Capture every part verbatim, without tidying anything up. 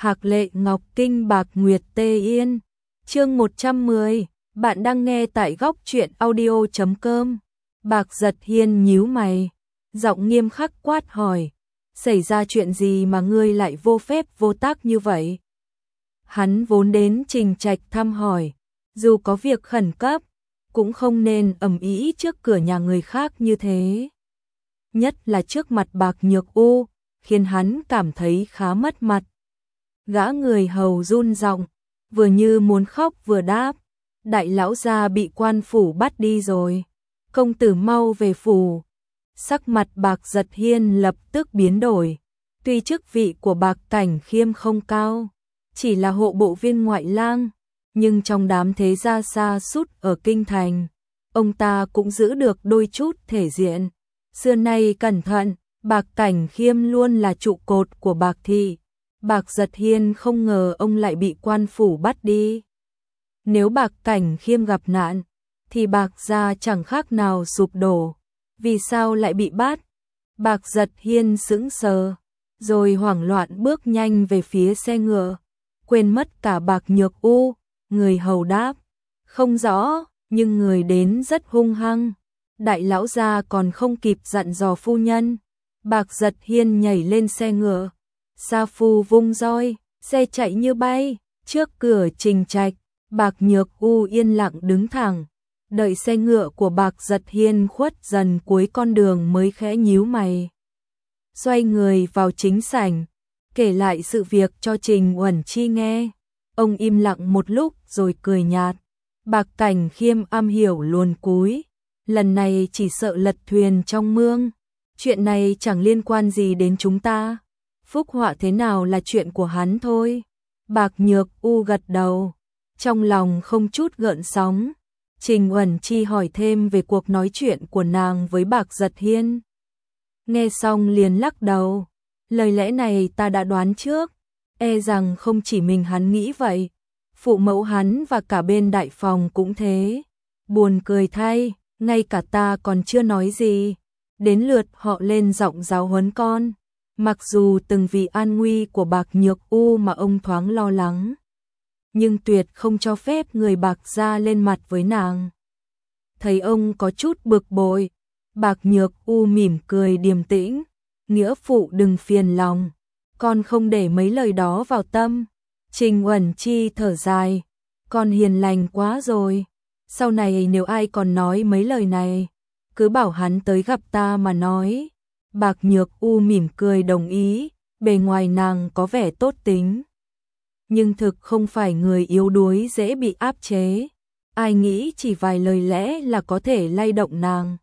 Hạc Lệ Ngọc Kinh Bạc Nguyệt Tê Yên. Chương một trăm mười, bạn đang nghe tại góc truyện audio chấm com. Bạc Giật Hiên nhíu mày, giọng nghiêm khắc quát hỏi, xảy ra chuyện gì mà ngươi lại vô phép vô tác như vậy? Hắn vốn đến Trình Trạch thăm hỏi, dù có việc khẩn cấp, cũng không nên ầm ĩ trước cửa nhà người khác như thế. Nhất là trước mặt Bạc Nhược U, khiến hắn cảm thấy khá mất mặt. Gã người hầu run giọng, vừa như muốn khóc vừa đáp, đại lão gia bị quan phủ bắt đi rồi, công tử mau về phủ. Sắc mặt Bạc Giật Hiên lập tức biến đổi, tuy chức vị của Bạc Cảnh Khiêm không cao, chỉ là hộ bộ viên ngoại lang, nhưng trong đám thế gia xa sút ở kinh thành, ông ta cũng giữ được đôi chút thể diện. Xưa nay cẩn thận, Bạc Cảnh Khiêm luôn là trụ cột của Bạc thị. Bạc Giật Hiên không ngờ ông lại bị quan phủ bắt đi. Nếu Bạc Cảnh Khiêm gặp nạn, thì Bạc gia chẳng khác nào sụp đổ. Vì sao lại bị bắt? Bạc Giật Hiên sững sờ, rồi hoảng loạn bước nhanh về phía xe ngựa, quên mất cả Bạc Nhược U. Người hầu đáp, không rõ, nhưng người đến rất hung hăng. Đại lão gia còn không kịp dặn dò phu nhân. Bạc Giật Hiên nhảy lên xe ngựa, sa phu vung roi, xe chạy như bay. Trước cửa Trình Trạch, Bạc Nhược U yên lặng đứng thẳng, đợi xe ngựa của Bạc Giật Hiên khuất dần cuối con đường mới khẽ nhíu mày. Xoay người vào chính sảnh, kể lại sự việc cho Trình Uẩn Chi nghe. Ông im lặng một lúc rồi cười nhạt. Bạc Cảnh Khiêm am hiểu luồn cúi, lần này chỉ sợ lật thuyền trong mương. Chuyện này chẳng liên quan gì đến chúng ta. Phúc họa thế nào là chuyện của hắn thôi. Bạc Nhược U gật đầu, trong lòng không chút gợn sóng. Trình Uẩn Chi hỏi thêm về cuộc nói chuyện của nàng với Bạc Giật Hiên. Nghe xong liền lắc đầu, lời lẽ này ta đã đoán trước, e rằng không chỉ mình hắn nghĩ vậy, phụ mẫu hắn và cả bên đại phòng cũng thế. Buồn cười thay, ngay cả ta còn chưa nói gì, đến lượt họ lên giọng giáo huấn con. Mặc dù từng vì an nguy của Bạc Nhược U mà ông thoáng lo lắng, nhưng tuyệt không cho phép người Bạc gia lên mặt với nàng. Thấy ông có chút bực bội, Bạc Nhược U mỉm cười điềm tĩnh, nghĩa phụ đừng phiền lòng, con không để mấy lời đó vào tâm. Trình Uẩn Chi thở dài, con hiền lành quá rồi, sau này nếu ai còn nói mấy lời này, cứ bảo hắn tới gặp ta mà nói. Bạc Nhược U mỉm cười đồng ý, bề ngoài nàng có vẻ tốt tính, nhưng thực không phải người yếu đuối dễ bị áp chế. Ai nghĩ chỉ vài lời lẽ là có thể lay động nàng.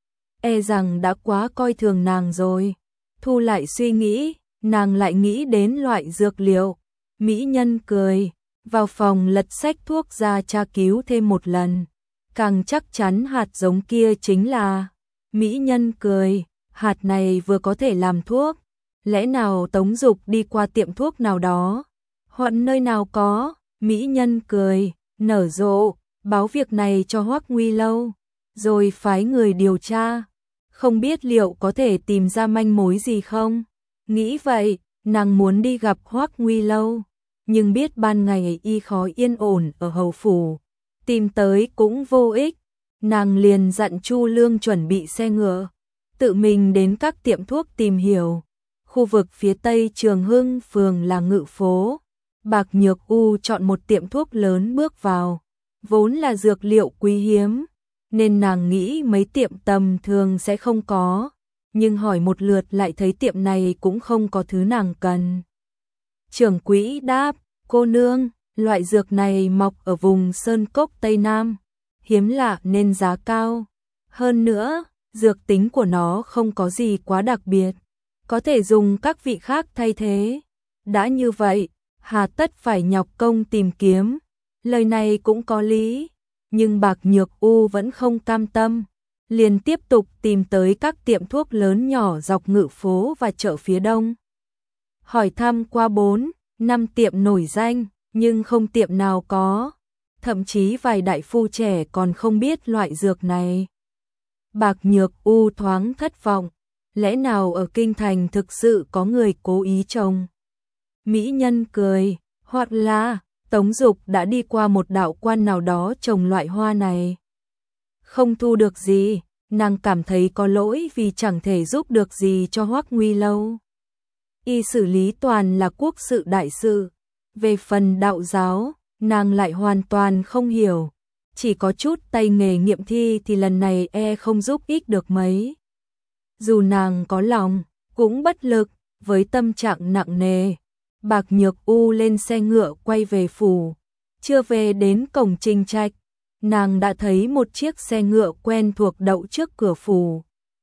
E rằng đã quá coi thường nàng rồi. Thu lại suy nghĩ, nàng lại nghĩ đến loại dược liệu. Mỹ nhân cười, vào phòng lật sách thuốc ra tra cứu thêm một lần. Càng chắc chắn hạt giống kia chính là. Mỹ nhân cười, hạt này vừa có thể làm thuốc. Lẽ nào Tống Dục đi qua tiệm thuốc nào đó, hoặc nơi nào có? Mỹ nhân cười, nở rộ, báo việc này cho Hoắc Nguy Lâu, rồi phái người điều tra. Không biết liệu có thể tìm ra manh mối gì không? Nghĩ vậy, nàng muốn đi gặp Hoắc Nguy Lâu, nhưng biết ban ngày y khó yên ổn ở hầu phủ, tìm tới cũng vô ích. Nàng liền dặn Chu Lương chuẩn bị xe ngựa, tự mình đến các tiệm thuốc tìm hiểu. Khu vực phía tây Trường Hưng phường là ngự phố. Bạc Nhược U chọn một tiệm thuốc lớn bước vào, vốn là dược liệu quý hiếm, nên nàng nghĩ mấy tiệm tầm thường sẽ không có, nhưng hỏi một lượt lại thấy tiệm này cũng không có thứ nàng cần. Trưởng quỹ đáp, cô nương, loại dược này mọc ở vùng Sơn Cốc Tây Nam, hiếm lạ nên giá cao. Hơn nữa, dược tính của nó không có gì quá đặc biệt, có thể dùng các vị khác thay thế. Đã như vậy, hà tất phải nhọc công tìm kiếm. Lời này cũng có lý, nhưng Bạc Nhược U vẫn không cam tâm, liền tiếp tục tìm tới các tiệm thuốc lớn nhỏ dọc ngự phố và chợ phía đông. Hỏi thăm qua bốn, năm tiệm nổi danh, nhưng không tiệm nào có, thậm chí vài đại phu trẻ còn không biết loại dược này. Bạc Nhược U thoáng thất vọng, lẽ nào ở kinh thành thực sự có người cố ý trồng Mỹ nhân cười, hoặc là Tống Dục đã đi qua một đạo quan nào đó trồng loại hoa này. Không thu được gì, nàng cảm thấy có lỗi vì chẳng thể giúp được gì cho Hoắc Nguy Lâu. Y xử lý toàn là quốc sự đại sự, về phần đạo giáo, nàng lại hoàn toàn không hiểu, chỉ có chút tay nghề nghiệm thi thì lần này e không giúp ích được mấy. Dù nàng có lòng, cũng bất lực, với tâm trạng nặng nề. Bạc Nhược U lên xe ngựa quay về phủ, chưa về đến cổng Trình Trạch, nàng đã thấy một chiếc xe ngựa quen thuộc đậu trước cửa phủ.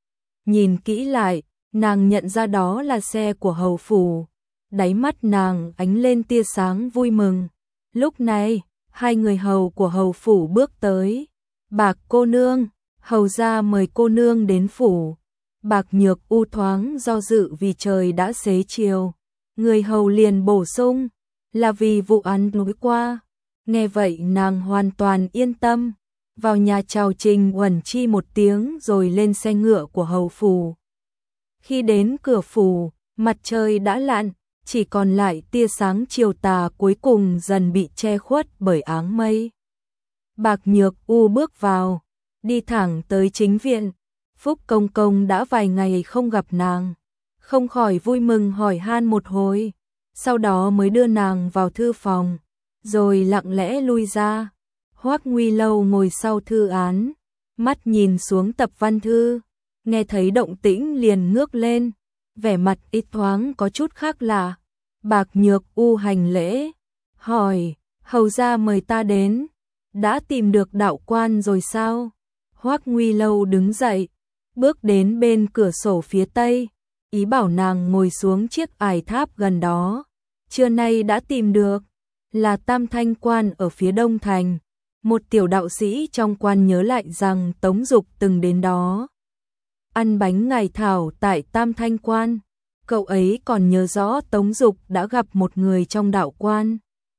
Nhìn kỹ lại, nàng nhận ra đó là xe của hầu phủ, đáy mắt nàng ánh lên tia sáng vui mừng. Lúc này, hai người hầu của hầu phủ bước tới. Bạc cô nương, hầu gia mời cô nương đến phủ. Bạc Nhược U thoáng do dự vì trời đã xế chiều. Người hầu liền bổ sung, là vì vụ án tối qua. Nghe vậy nàng hoàn toàn yên tâm, vào nhà chào Trình Uẩn Chi một tiếng rồi lên xe ngựa của hầu phủ. Khi đến cửa phủ, mặt trời đã lặn, chỉ còn lại tia sáng chiều tà cuối cùng dần bị che khuất bởi áng mây. Bạc Nhược U bước vào, đi thẳng tới chính viện. Phúc Công Công đã vài ngày không gặp nàng, không khỏi vui mừng hỏi han một hồi, sau đó mới đưa nàng vào thư phòng, rồi lặng lẽ lui ra. Hoắc Nguy Lâu ngồi sau thư án, mắt nhìn xuống tập văn thư, nghe thấy động tĩnh liền ngước lên, vẻ mặt ít thoáng có chút khác lạ. Bạc Nhược U hành lễ, hỏi, hầu gia mời ta đến, đã tìm được đạo quan rồi sao? Hoắc Nguy Lâu đứng dậy, bước đến bên cửa sổ phía tây, ý bảo nàng ngồi xuống chiếc ải tháp gần đó. Trưa nay đã tìm được, là Tam Thanh Quan ở phía đông thành. Một tiểu đạo sĩ trong quan nhớ lại rằng Tống Dục từng đến đó ăn bánh ngải thảo tại Tam Thanh Quan. Cậu ấy còn nhớ rõ Tống Dục đã gặp một người trong đạo quan.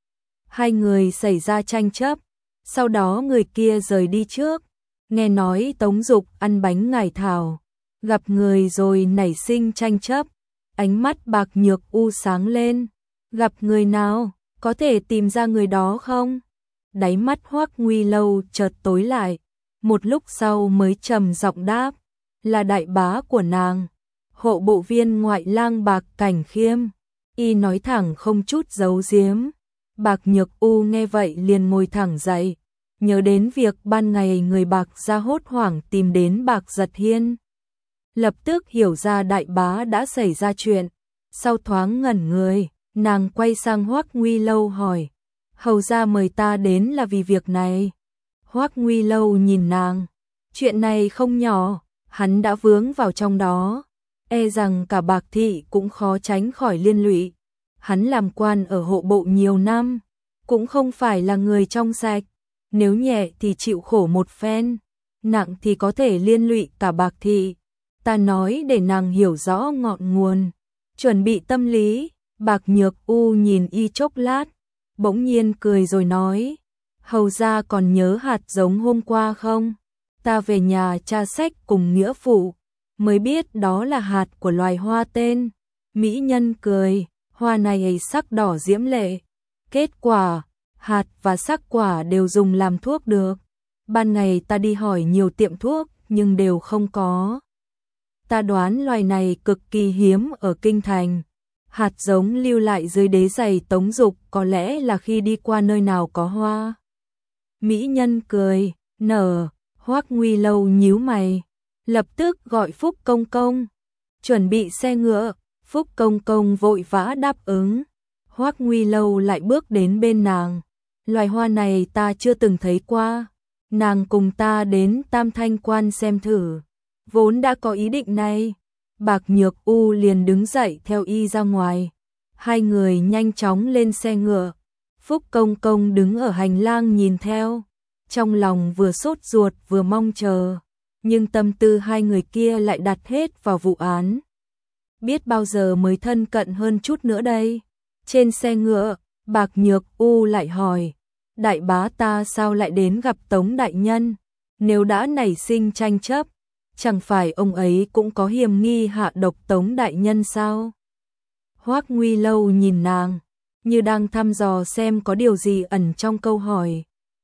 Hai người xảy ra tranh chấp, sau đó người kia rời đi trước. Nghe nói Tống Dục ăn bánh ngải thảo, gặp người rồi nảy sinh tranh chấp. Ánh mắt Bạc Nhược U sáng lên, gặp người nào, có thể tìm ra người đó không? Đáy mắt Hoắc Nguy Lâu chợt tối lại, một lúc sau mới trầm giọng đáp, là đại bá của nàng, hộ bộ viên ngoại lang Bạc Cảnh Khiêm. Y nói thẳng không chút giấu giếm. Bạc Nhược U nghe vậy liền ngồi thẳng dậy, nhớ đến việc ban ngày người Bạc gia hốt hoảng tìm đến Bạc Giật Hiên. Lập tức hiểu ra đại bá đã xảy ra chuyện, sau thoáng ngẩn người, nàng quay sang Hoắc Nguy Lâu hỏi, hầu gia mời ta đến là vì việc này. Hoắc Nguy Lâu nhìn nàng, chuyện này không nhỏ, hắn đã vướng vào trong đó, e rằng cả Bạc thị cũng khó tránh khỏi liên lụy. Hắn làm quan ở hộ bộ nhiều năm, cũng không phải là người trong sạch, nếu nhẹ thì chịu khổ một phen, nặng thì có thể liên lụy cả Bạc thị. Ta nói để nàng hiểu rõ ngọn nguồn, chuẩn bị tâm lý. Bạc Nhược U nhìn y chốc lát, bỗng nhiên cười rồi nói, hầu gia còn nhớ hạt giống hôm qua không? Ta về nhà tra sách cùng nghĩa phụ, mới biết đó là hạt của loài hoa tên. Mỹ nhân cười, hoa này sắc đỏ diễm lệ, kết quả, hạt và sắc quả đều dùng làm thuốc được. Ban ngày ta đi hỏi nhiều tiệm thuốc nhưng đều không có. Ta đoán loài này cực kỳ hiếm ở kinh thành. Hạt giống lưu lại dưới đế giày Tống Dục có lẽ là khi đi qua nơi nào có hoa. Mỹ nhân cười, nở. Hoắc Nguy Lâu nhíu mày, lập tức gọi Phúc Công Công, chuẩn bị xe ngựa. Phúc Công Công vội vã đáp ứng. Hoắc Nguy Lâu lại bước đến bên nàng, loài hoa này ta chưa từng thấy qua, nàng cùng ta đến Tam Thanh Quan xem thử. Vốn đã có ý định này, Bạc Nhược U liền đứng dậy theo y ra ngoài. Hai người nhanh chóng lên xe ngựa. Phúc Công Công đứng ở hành lang nhìn theo, trong lòng vừa sốt ruột vừa mong chờ, nhưng tâm tư hai người kia lại đặt hết vào vụ án. Biết bao giờ mới thân cận hơn chút nữa đây. Trên xe ngựa, Bạc Nhược U lại hỏi, đại bá ta sao lại đến gặp Tống đại nhân? Nếu đã nảy sinh tranh chấp, chẳng phải ông ấy cũng có hiềm nghi hạ độc Tống đại nhân sao? Hoắc Nguy Lâu nhìn nàng, như đang thăm dò xem có điều gì ẩn trong câu hỏi.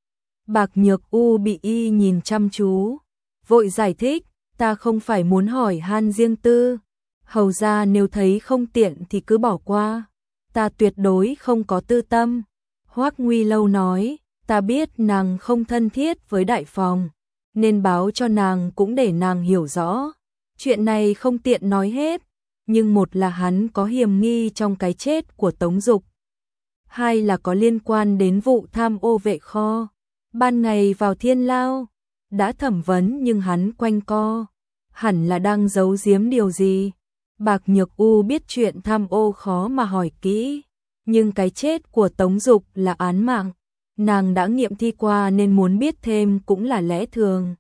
Bạc Nhược U bị y nhìn chăm chú, vội giải thích, ta không phải muốn hỏi han riêng tư, hầu ra nếu thấy không tiện thì cứ bỏ qua, ta tuyệt đối không có tư tâm. Hoắc Nguy Lâu nói, ta biết nàng không thân thiết với đại phòng, nên báo cho nàng cũng để nàng hiểu rõ. Chuyện này không tiện nói hết, nhưng một là hắn có hiềm nghi trong cái chết của Tống Dục, hai là có liên quan đến vụ tham ô vệ kho. Ban ngày vào thiên lao, đã thẩm vấn nhưng hắn quanh co, hẳn là đang giấu giếm điều gì. Bạc Nhược U biết chuyện tham ô khó mà hỏi kỹ, nhưng cái chết của Tống Dục là án mạng, nàng đã nghiệm thi qua nên muốn biết thêm cũng là lẽ thường.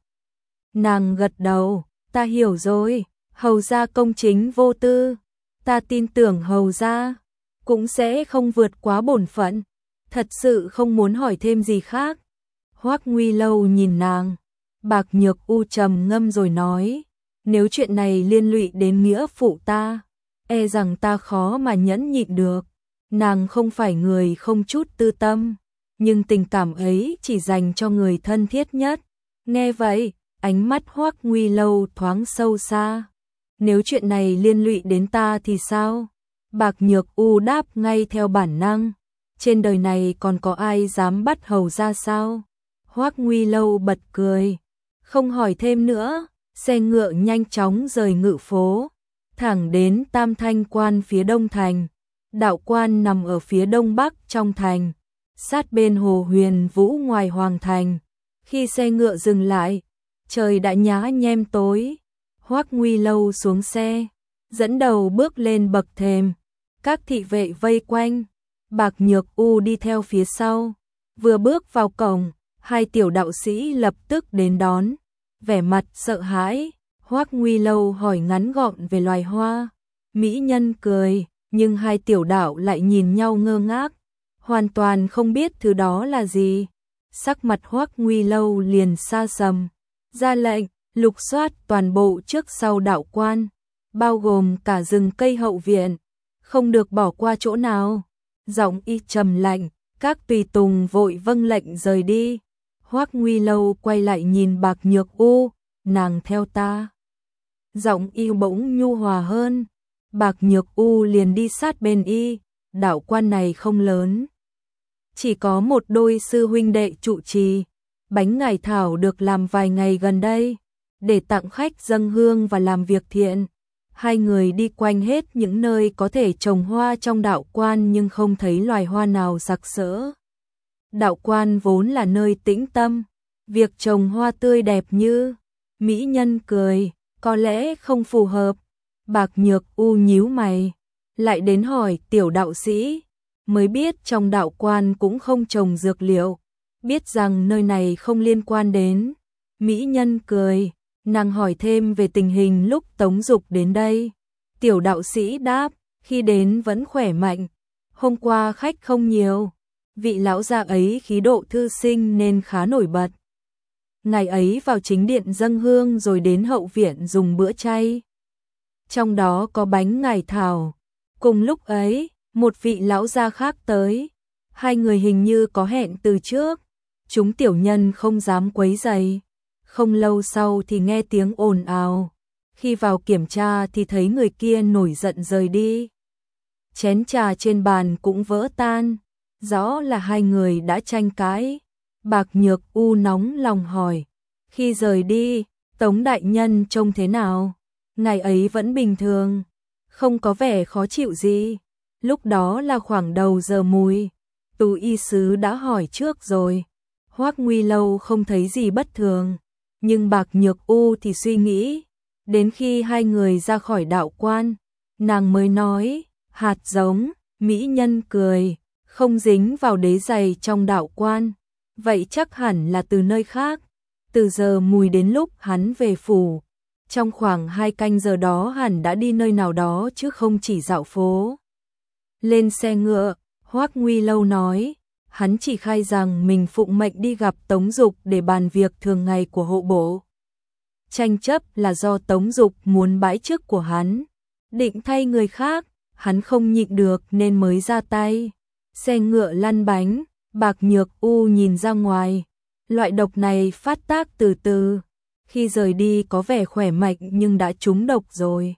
Nàng gật đầu, ta hiểu rồi, hầu gia công chính vô tư, ta tin tưởng hầu gia cũng sẽ không vượt quá bổn phận, thật sự không muốn hỏi thêm gì khác. Hoắc Nguy Lâu nhìn nàng, Bạc Nhược U trầm ngâm rồi nói, nếu chuyện này liên lụy đến nghĩa phụ ta, e rằng ta khó mà nhẫn nhịn được. Nàng không phải người không chút tư tâm, nhưng tình cảm ấy chỉ dành cho người thân thiết nhất. Nghe vậy, ánh mắt Hoắc Nguy Lâu thoáng sâu xa. Nếu chuyện này liên lụy đến ta thì sao? Bạc Nhược U đáp ngay theo bản năng, trên đời này còn có ai dám bắt hầu ra sao? Hoắc Nguy Lâu bật cười, không hỏi thêm nữa, xe ngựa nhanh chóng rời ngự phố, thẳng đến Tam Thanh Quan phía đông thành. Đạo quan nằm ở phía đông bắc trong thành, sát bên hồ Huyền Vũ ngoài hoàng thành. Khi xe ngựa dừng lại, trời đã nhá nhem tối. Hoắc Nguy Lâu xuống xe, dẫn đầu bước lên bậc thềm, các thị vệ vây quanh, Bạc Nhược U đi theo phía sau. Vừa bước vào cổng, hai tiểu đạo sĩ lập tức đến đón, vẻ mặt sợ hãi. Hoắc Nguy Lâu hỏi ngắn gọn về loài hoa, mỹ nhân cười, nhưng hai tiểu đạo lại nhìn nhau ngơ ngác, hoàn toàn không biết thứ đó là gì. Sắc mặt Hoắc Nguy Lâu liền sa sầm, ra lệnh lục soát toàn bộ trước sau đạo quan, bao gồm cả rừng cây hậu viện, không được bỏ qua chỗ nào. Giọng y trầm lạnh, các tùy tùng vội vâng lệnh rời đi. Hoắc Nguy Lâu quay lại nhìn Bạc Nhược U, nàng theo ta. Giọng y bỗng nhu hòa hơn. Bạc Nhược U liền đi sát bên y, đạo quan này không lớn, chỉ có một đôi sư huynh đệ trụ trì. Bánh ngải thảo được làm vài ngày gần đây, để tặng khách dâng hương và làm việc thiện. Hai người đi quanh hết những nơi có thể trồng hoa trong đạo quan nhưng không thấy loài hoa nào sặc sỡ. Đạo quan vốn là nơi tĩnh tâm, việc trồng hoa tươi đẹp như mỹ nhân cười, có lẽ không phù hợp. Bạc Nhược U nhíu mày, lại đến hỏi tiểu đạo sĩ, mới biết trong đạo quan cũng không trồng dược liệu, biết rằng nơi này không liên quan đến. Mỹ nhân cười, nàng hỏi thêm về tình hình lúc Tống Dục đến đây. Tiểu đạo sĩ đáp, khi đến vẫn khỏe mạnh, hôm qua khách không nhiều, vị lão gia ấy khí độ thư sinh nên khá nổi bật. Ngày ấy vào chính điện dâng hương rồi đến hậu viện dùng bữa chay, trong đó có bánh ngải thảo. Cùng lúc ấy, một vị lão gia khác tới, hai người hình như có hẹn từ trước, chúng tiểu nhân không dám quấy rầy. Không lâu sau thì nghe tiếng ồn ào, khi vào kiểm tra thì thấy người kia nổi giận rời đi. Chén trà trên bàn cũng vỡ tan, rõ là hai người đã tranh cãi. Bạc Nhược U nóng lòng hỏi, khi rời đi, Tống đại nhân trông thế nào? Ngày ấy vẫn bình thường, không có vẻ khó chịu gì. Lúc đó là khoảng đầu giờ mùi, Tú y sứ đã hỏi trước rồi. Hoắc Nguy Lâu không thấy gì bất thường, nhưng Bạc Nhược U thì suy nghĩ. Đến khi hai người ra khỏi đạo quan, nàng mới nói, hạt giống. Mỹ nhân cười, không dính vào đế giày trong đạo quan, vậy chắc hẳn là từ nơi khác. Từ giờ mùi đến lúc hắn về phủ, trong khoảng hai canh giờ đó hẳn đã đi nơi nào đó chứ không chỉ dạo phố. Lên xe ngựa, Hoắc Nguy Lâu nói, hắn chỉ khai rằng mình phụng mệnh đi gặp Tống Dục để bàn việc thường ngày của hộ bộ. Tranh chấp là do Tống Dục muốn bãi chức của hắn, định thay người khác, hắn không nhịn được nên mới ra tay. Xe ngựa lăn bánh, Bạc Nhược U nhìn ra ngoài. Loại độc này phát tác từ từ. Khi rời đi có vẻ khỏe mạnh nhưng đã trúng độc rồi.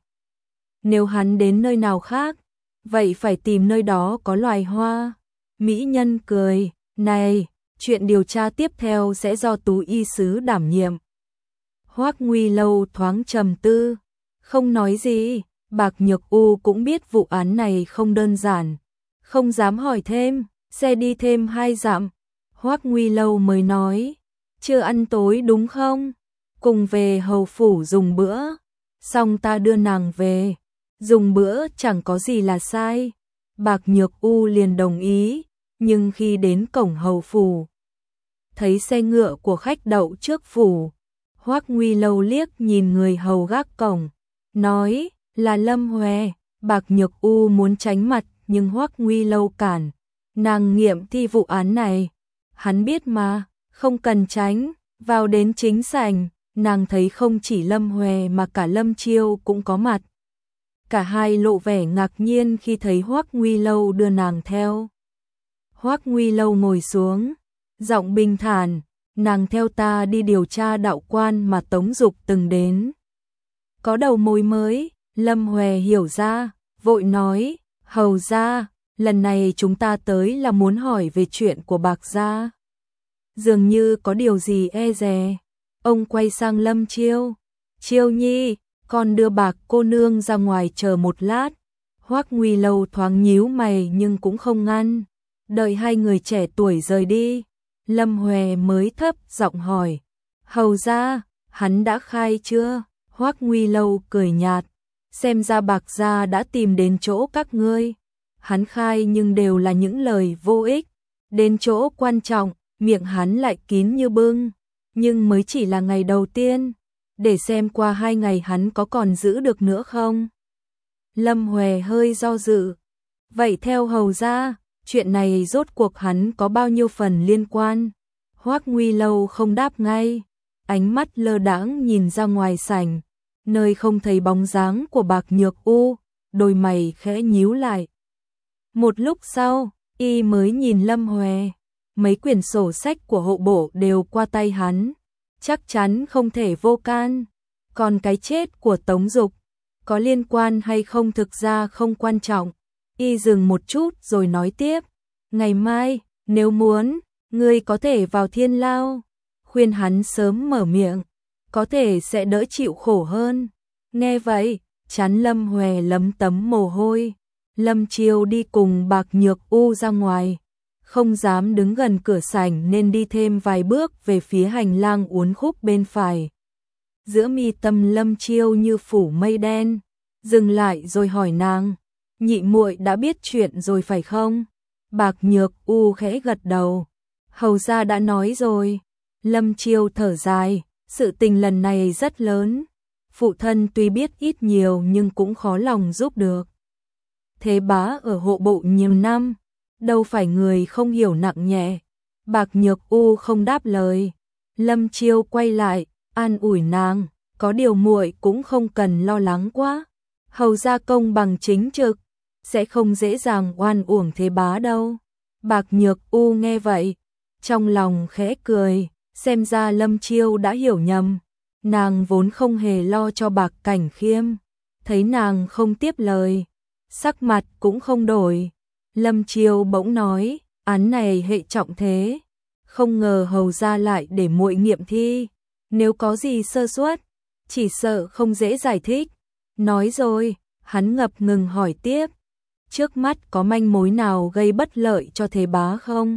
Nếu hắn đến nơi nào khác, vậy phải tìm nơi đó có loài hoa. Mỹ nhân cười, này, chuyện điều tra tiếp theo sẽ do Tú y sứ đảm nhiệm. Hoắc Nguy Lâu thoáng trầm tư, không nói gì. Bạc Nhược U cũng biết vụ án này không đơn giản, không dám hỏi thêm. Xe đi thêm hai dặm, Hoắc Nguy Lâu mới nói, chưa ăn tối đúng không? Cùng về hầu phủ dùng bữa, xong ta đưa nàng về. Dùng bữa chẳng có gì là sai. Bạc Nhược U liền đồng ý, nhưng khi đến cổng hầu phủ, thấy xe ngựa của khách đậu trước phủ. Hoắc Nguy Lâu liếc nhìn người hầu gác cổng, nói là Lâm Huệ. Bạc Nhược U muốn tránh mặt nhưng Hoắc Nguy Lâu cản, nàng nghiệm thi vụ án này. Hắn biết mà, không cần tránh. Vào đến chính sảnh, nàng thấy không chỉ Lâm Huệ mà cả Lâm Chiêu cũng có mặt. Cả hai lộ vẻ ngạc nhiên khi thấy Hoắc Nguy Lâu đưa nàng theo. Hoắc Nguy Lâu ngồi xuống, giọng bình thản, nàng theo ta đi điều tra đạo quan mà Tống Dục từng đến. Có đầu mối mới. Lâm Huệ hiểu ra, vội nói, hầu gia, lần này chúng ta tới là muốn hỏi về chuyện của Bạc gia. Dường như có điều gì e dè. Ông quay sang Lâm Chiêu, Chiêu nhi, con đưa Bạc cô nương ra ngoài chờ một lát. Hoắc Nguy Lâu thoáng nhíu mày nhưng cũng không ngăn. Đợi hai người trẻ tuổi rời đi, Lâm Huệ mới thấp giọng hỏi, hầu gia, hắn đã khai chưa? Hoắc Nguy Lâu cười nhạt, xem ra Bạc gia đã tìm đến chỗ các ngươi. Hắn khai nhưng đều là những lời vô ích. Đến chỗ quan trọng, miệng hắn lại kín như bưng. Nhưng mới chỉ là ngày đầu tiên, để xem qua hai ngày hắn có còn giữ được nữa không. Lâm Huệ hơi do dự, vậy theo hầu gia, chuyện này rốt cuộc hắn có bao nhiêu phần liên quan? Hoắc Nguy Lâu không đáp ngay, ánh mắt lơ đãng nhìn ra ngoài sảnh, nơi không thấy bóng dáng của Bạc Nhược U, đôi mày khẽ nhíu lại. Một lúc sau, y mới nhìn Lâm Huệ, mấy quyển sổ sách của hộ bộ đều qua tay hắn, chắc chắn không thể vô can. Còn cái chết của Tống Dục, có liên quan hay không thực ra không quan trọng. Y dừng một chút rồi nói tiếp, ngày mai, nếu muốn, ngươi có thể vào thiên lao. Khuyên hắn sớm mở miệng, có thể sẽ đỡ chịu khổ hơn. Nghe vậy, trán Lâm Huệ lấm tấm mồ hôi. Lâm Chiêu đi cùng Bạc Nhược U ra ngoài, không dám đứng gần cửa sảnh nên đi thêm vài bước về phía hành lang uốn khúc bên phải. Giữa mi tâm Lâm Chiêu như phủ mây đen, dừng lại rồi hỏi nàng, nhị muội đã biết chuyện rồi phải không? Bạc Nhược U khẽ gật đầu, hầu gia đã nói rồi. Lâm Chiêu thở dài, sự tình lần này rất lớn, phụ thân tuy biết ít nhiều nhưng cũng khó lòng giúp được. Thế bá ở hộ bộ nhiều năm, đâu phải người không hiểu nặng nhẹ. Bạc Nhược U không đáp lời. Lâm Chiêu quay lại, an ủi nàng, có điều muội cũng không cần lo lắng quá. Hầu gia công bằng chính trực, sẽ không dễ dàng oan uổng thế bá đâu. Bạc Nhược U nghe vậy, trong lòng khẽ cười, xem ra Lâm Chiêu đã hiểu nhầm. Nàng vốn không hề lo cho Bạc Cảnh Khiêm, thấy nàng không tiếp lời, sắc mặt cũng không đổi. Lâm Chiêu bỗng nói, án này hệ trọng thế, không ngờ hầu gia lại để muội nghiệm thi, nếu có gì sơ suất, chỉ sợ không dễ giải thích. Nói rồi, hắn ngập ngừng hỏi tiếp, trước mắt có manh mối nào gây bất lợi cho thế bá không?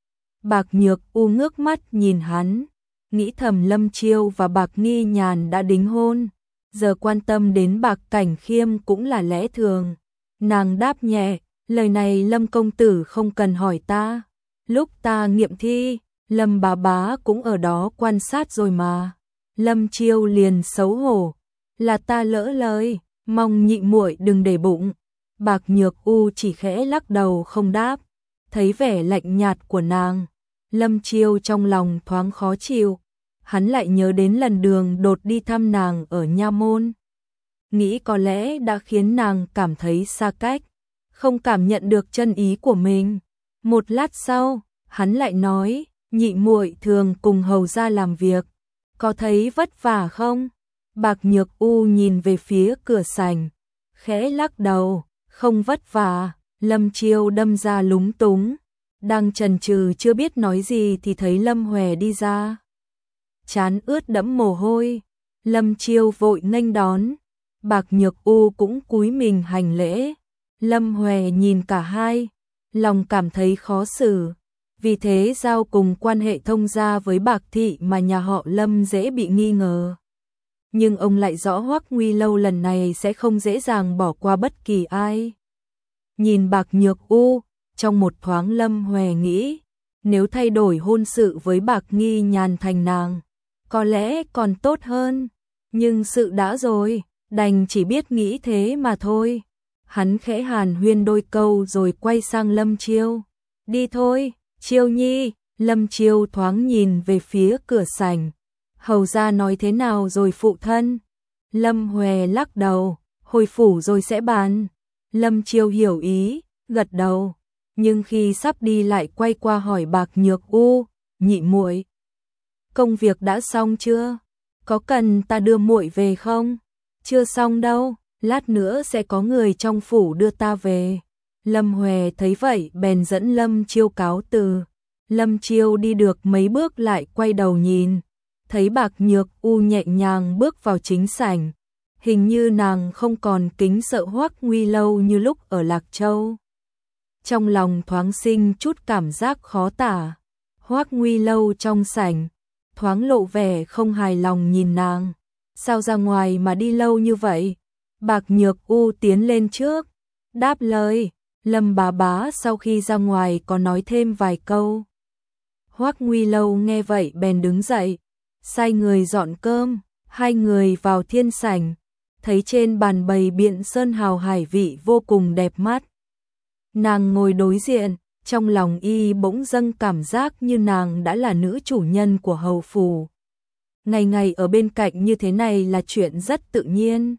Bạc Nhược U ngước mắt nhìn hắn, nghĩ thầm Lâm Chiêu và Bạc Nghi Nhàn đã đính hôn, giờ quan tâm đến Bạc Cảnh Khiêm cũng là lẽ thường. Nàng đáp nhẹ, lời này Lâm công tử không cần hỏi ta. Lúc ta nghiệm thi, Lâm bà bá cũng ở đó quan sát rồi mà. Lâm Chiêu liền xấu hổ, là ta lỡ lời, mong nhị muội đừng để bụng. Bạc Nhược U chỉ khẽ lắc đầu không đáp. Thấy vẻ lạnh nhạt của nàng, Lâm Chiêu trong lòng thoáng khó chịu. Hắn lại nhớ đến lần đường đột đi thăm nàng ở Nha Môn, nghĩ có lẽ đã khiến nàng cảm thấy xa cách, không cảm nhận được chân ý của mình. Một lát sau, hắn lại nói, nhị muội thường cùng hầu gia làm việc, có thấy vất vả không? Bạc Nhược U nhìn về phía cửa sảnh, khẽ lắc đầu, không vất vả. Lâm Chiêu đâm ra lúng túng, đang chần chừ chưa biết nói gì thì thấy Lâm Hòe đi ra. Trán ướt đẫm mồ hôi, Lâm Chiêu vội nghênh đón, Bạc Nhược U cũng cúi mình hành lễ. Lâm Hòe nhìn cả hai, lòng cảm thấy khó xử, vì thế giao cùng quan hệ thông gia với Bạc thị mà nhà họ Lâm dễ bị nghi ngờ. Nhưng ông lại rõ Hoắc Nguy Lâu lần này sẽ không dễ dàng bỏ qua bất kỳ ai. Nhìn Bạc Nhược U, trong một thoáng Lâm Hòe nghĩ, nếu thay đổi hôn sự với Bạc Nghi Nhàn thành nàng, có lẽ còn tốt hơn, nhưng sự đã rồi, đành chỉ biết nghĩ thế mà thôi. Hắn khẽ hàn huyên đôi câu rồi quay sang Lâm Chiêu, đi thôi, Chiêu nhi. Lâm Chiêu thoáng nhìn về phía cửa sảnh, hầu gia nói thế nào rồi phụ thân? Lâm Hòe lắc đầu, hồi phủ rồi sẽ bàn. Lâm Chiêu hiểu ý, gật đầu, nhưng khi sắp đi lại quay qua hỏi Bạc Nhược U, nhị muội, công việc đã xong chưa? Có cần ta đưa muội về không? Chưa xong đâu, lát nữa sẽ có người trong phủ đưa ta về. Lâm Hòe thấy vậy bèn dẫn Lâm Chiêu cáo từ. Lâm Chiêu đi được mấy bước lại quay đầu nhìn, thấy Bạc Nhược U nhẹ nhàng bước vào chính sảnh. Hình như nàng không còn kính sợ Hoắc Nguy Lâu như lúc ở Lạc Châu. Trong lòng thoáng sinh chút cảm giác khó tả. Hoắc Nguy Lâu trong sảnh, thoáng lộ vẻ không hài lòng nhìn nàng. Sao ra ngoài mà đi lâu như vậy? Bạc Nhược U tiến lên trước, đáp lời. Lâm bá bá sau khi ra ngoài có nói thêm vài câu. Hoắc Nguy Lâu nghe vậy bèn đứng dậy, sai người dọn cơm. Hai người vào thiên sảnh, thấy trên bàn bày biện sơn hào hải vị vô cùng đẹp mắt. Nàng ngồi đối diện, trong lòng y bỗng dâng cảm giác như nàng đã là nữ chủ nhân của hầu phủ. Ngày ngày ở bên cạnh như thế này là chuyện rất tự nhiên.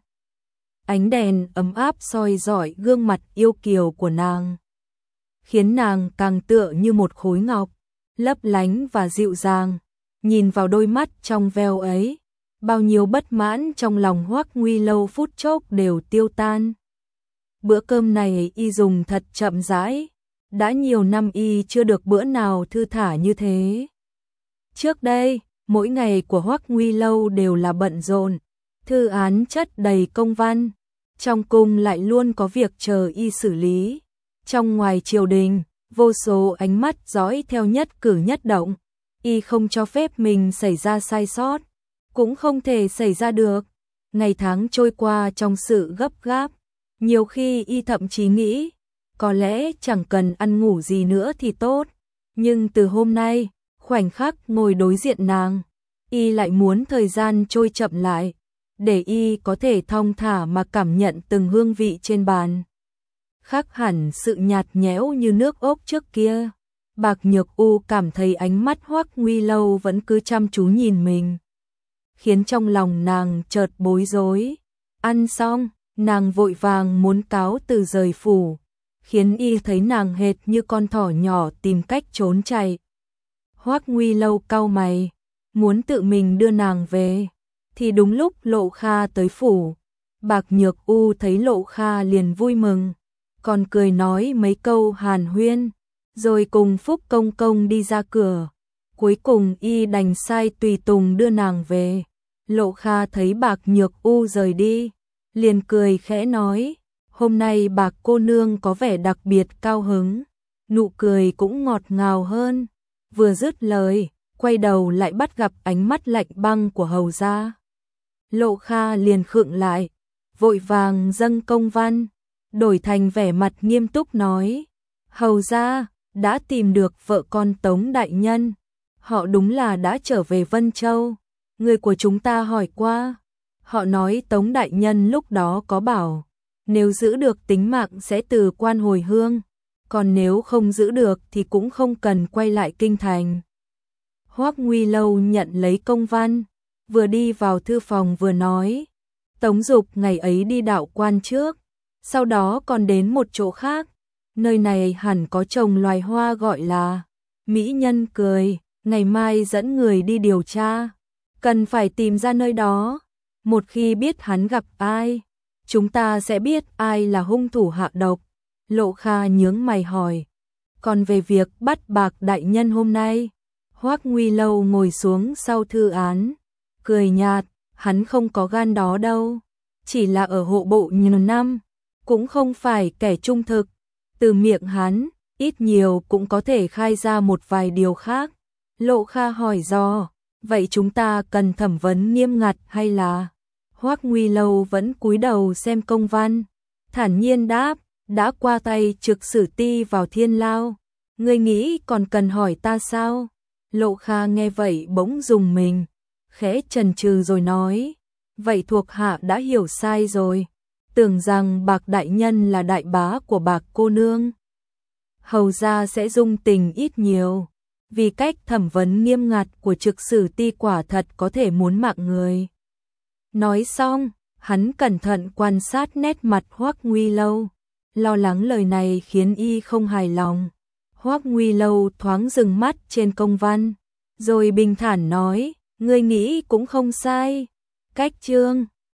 Ánh đèn ấm áp soi rọi gương mặt yêu kiều của nàng, khiến nàng càng tựa như một khối ngọc, lấp lánh và dịu dàng. Nhìn vào đôi mắt trong veo ấy, bao nhiêu bất mãn trong lòng Hoắc Nguy Lâu phút chốc đều tiêu tan. Bữa cơm này y dùng thật chậm rãi, đã nhiều năm y chưa được bữa nào thư thả như thế. Trước đây, mỗi ngày của Hoắc Nguy Lâu đều là bận rộn, thư án chất đầy công văn, trong cung lại luôn có việc chờ y xử lý. Trong ngoài triều đình, vô số ánh mắt dõi theo nhất cử nhất động, y không cho phép mình xảy ra sai sót, cũng không thể xảy ra được. Ngày tháng trôi qua trong sự gấp gáp, nhiều khi y thậm chí nghĩ, có lẽ chẳng cần ăn ngủ gì nữa thì tốt. Nhưng từ hôm nay, khoảnh khắc ngồi đối diện nàng, y lại muốn thời gian trôi chậm lại, để y có thể thong thả mà cảm nhận từng hương vị trên bàn. Khác hẳn sự nhạt nhẽo như nước ốc trước kia. Bạc Nhược U cảm thấy ánh mắt Hoắc Nguy Lâu vẫn cứ chăm chú nhìn mình, khiến trong lòng nàng chợt bối rối. Ăn xong, nàng vội vàng muốn cáo từ rời phủ, khiến y thấy nàng hệt như con thỏ nhỏ tìm cách trốn chạy. Hoắc Nguy Lâu cau mày, muốn tự mình đưa nàng về, thì đúng lúc Lộ Kha tới phủ. Bạc Nhược U thấy Lộ Kha liền vui mừng, còn cười nói mấy câu hàn huyên, rồi cùng Phúc Công Công đi ra cửa. Cuối cùng y đành sai tùy tùng đưa nàng về. Lộ Kha thấy Bạc Nhược U rời đi, liền cười khẽ nói, hôm nay Bạc cô nương có vẻ đặc biệt cao hứng, nụ cười cũng ngọt ngào hơn. Vừa dứt lời, quay đầu lại bắt gặp ánh mắt lạnh băng của hầu gia. Lộ Kha liền khựng lại, vội vàng dâng công văn, đổi thành vẻ mặt nghiêm túc nói, hầu gia đã tìm được vợ con Tống đại nhân, họ đúng là đã trở về Vân Châu. Người của chúng ta hỏi qua, họ nói Tống đại nhân lúc đó có bảo, nếu giữ được tính mạng sẽ từ quan hồi hương, còn nếu không giữ được thì cũng không cần quay lại kinh thành. Hoắc Nguy Lâu nhận lấy công văn, vừa đi vào thư phòng vừa nói, Tống Dục ngày ấy đi đạo quan trước, sau đó còn đến một chỗ khác, nơi này hẳn có trồng loài hoa gọi là mỹ nhân cười, ngày mai dẫn người đi điều tra, cần phải tìm ra nơi đó. Một khi biết hắn gặp ai, chúng ta sẽ biết ai là hung thủ hạ độc. Lộ Kha nhướng mày hỏi, còn về việc bắt Bạc đại nhân hôm nay? Hoắc Nguy Lâu ngồi xuống sau thư án, cười nhạt, hắn không có gan đó đâu, chỉ là ở hộ bộ nhiều năm, cũng không phải kẻ trung thực. Từ miệng hắn, ít nhiều cũng có thể khai ra một vài điều khác. Lộ Kha hỏi dò, vậy chúng ta cần thẩm vấn nghiêm ngặt hay là? Hoắc Nguy Lâu vẫn cúi đầu xem công văn, thản nhiên đáp, đã qua tay trực sử ti vào thiên lao, ngươi nghĩ còn cần hỏi ta sao? Lộ Kha nghe vậy bỗng rùng mình, khẽ chần chừ rồi nói, vậy thuộc hạ đã hiểu sai rồi, tưởng rằng Bạc đại nhân là đại bá của Bạc cô nương, hầu ra sẽ dung tình ít nhiều, vì cách thẩm vấn nghiêm ngặt của trực sử ti quả thật có thể muốn mạng người. Nói xong, hắn cẩn thận quan sát nét mặt Hoắc Nguy Lâu, lo lắng lời này khiến y không hài lòng. Hoắc Nguy Lâu thoáng dừng mắt trên công văn, rồi bình thản nói, ngươi nghĩ cũng không sai. Cách chương